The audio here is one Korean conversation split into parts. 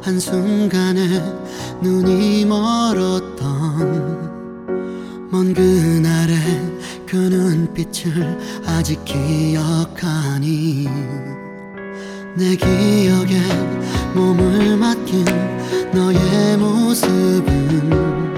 한순간에 눈이 멀었던 먼 그날의 그 눈빛을 아직 기억하니 내 기억에 몸을 맡긴 너의 모습은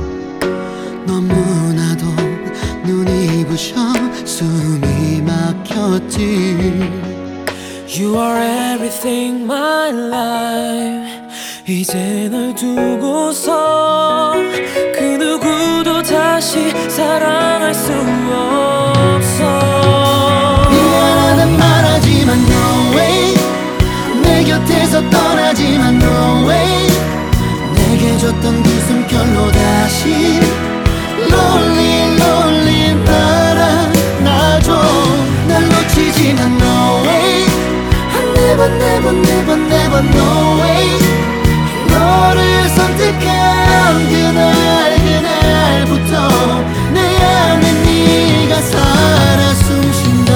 너무나도 눈이 부셔 숨이 막혔지. You are everything my life. 이제 널 두고서 그 누구도 다시 사랑할 수 없어. 미안하단 말하지만 no way. 내 곁에서 떠나지만 no way. 내게 줬던 그 숨결로 다시 lonely lonely 날아나줘. 날 놓치지만 no way. Never never never never no way. 너를 선택한 그날부터 내 안에 네가 살아 숨쉰다.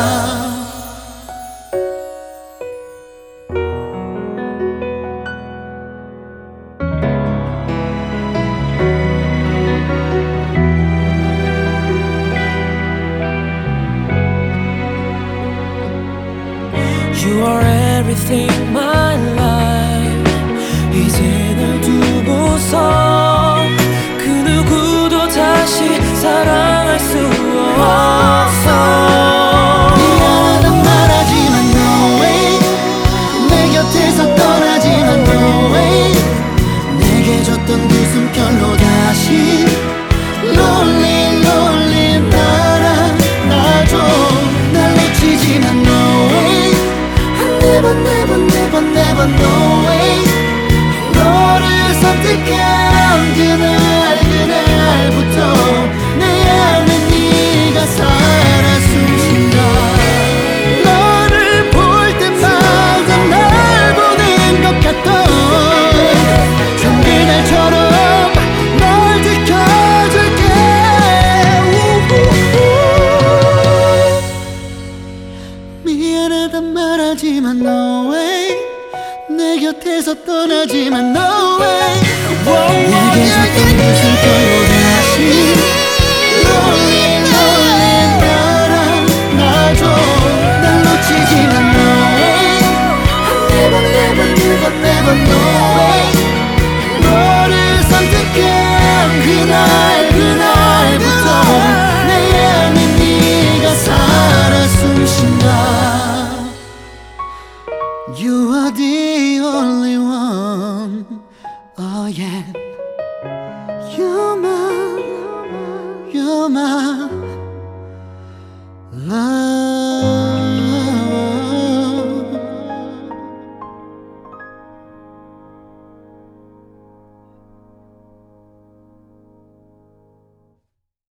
You are everything my life. 이제 널 두고서 그 누구도 다시 사랑할 수 없어. 미안하단 말하지만 no way. 내 곁에서 떠나지만 no way. 내게 줬던 그 숨결로 다시 lonely lonely 날아나줘. 날 놓치지만 no way. Never never never never no way. 너를 선택한 그날부터 내 안에 네가 살아 숨쉰다. 너를 볼 때마다 날 보는 것 같던 전 그날처럼 널 지켜줄게. 미안하단 말하지만 no way. 내 곁에서 떠나지만 no way. 내게 줬던 그 숨결로 다시 lonely lonely 날아나줘. 날 놓치지만 no way. Never never never never no way. 너를 선택한 그날부터 내 안에 네가 살아 숨쉰다. You are the only one. Oh yeah.